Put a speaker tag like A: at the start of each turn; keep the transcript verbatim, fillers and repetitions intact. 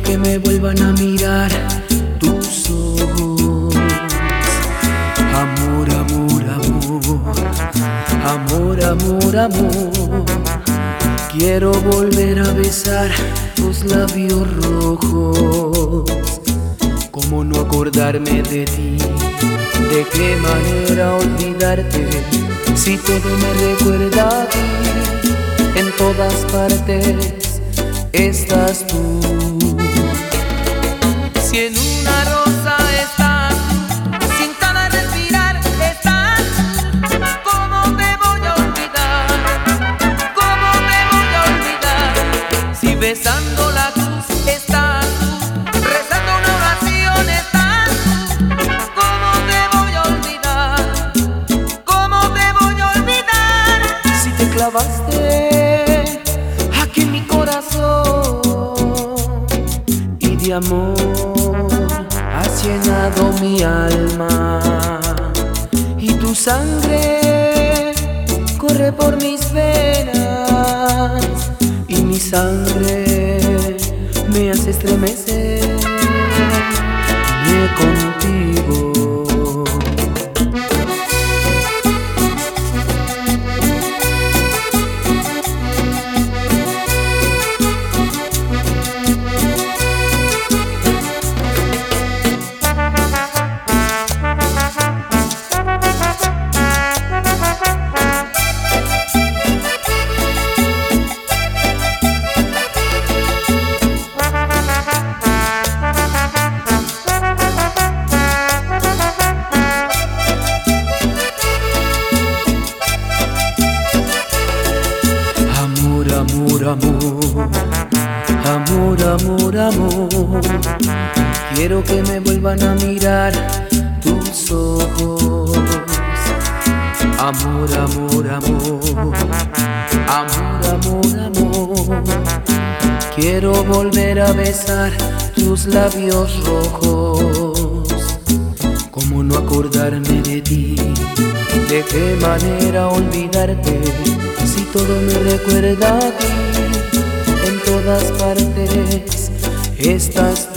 A: Quiero que me vuelvan a mirar tus ojos. Amor, amor, amor, amor, amor, amor. Quiero volver a besar tus labios rojos. ¿Cómo no acordarme de ti? ¿De qué manera olvidarte? Si todo me recuerda a ti, en todas partes estás tú. Si en una rosa estás, sin cada respirar estás, ¿cómo te voy a olvidar? ¿Cómo te voy a olvidar? Si besando la cruz estás, rezando una oración estás, ¿cómo te voy a olvidar? ¿Cómo te voy a olvidar? Si te clavaste aquí en mi corazón y de amor has llenado mi alma, y tu sangre corre por mis venas, y mi sangre me hace estremecer contigo. Amor, amor, amor, amor, amor. Quiero que me vuelvan a mirar tus ojos. Amor, amor, amor, amor, amor, amor. Quiero volver a besar tus labios rojos. ¿Cómo no acordarme de ti? ¿De qué manera olvidarte? Si todo me recuerda a ti, en todas partes estás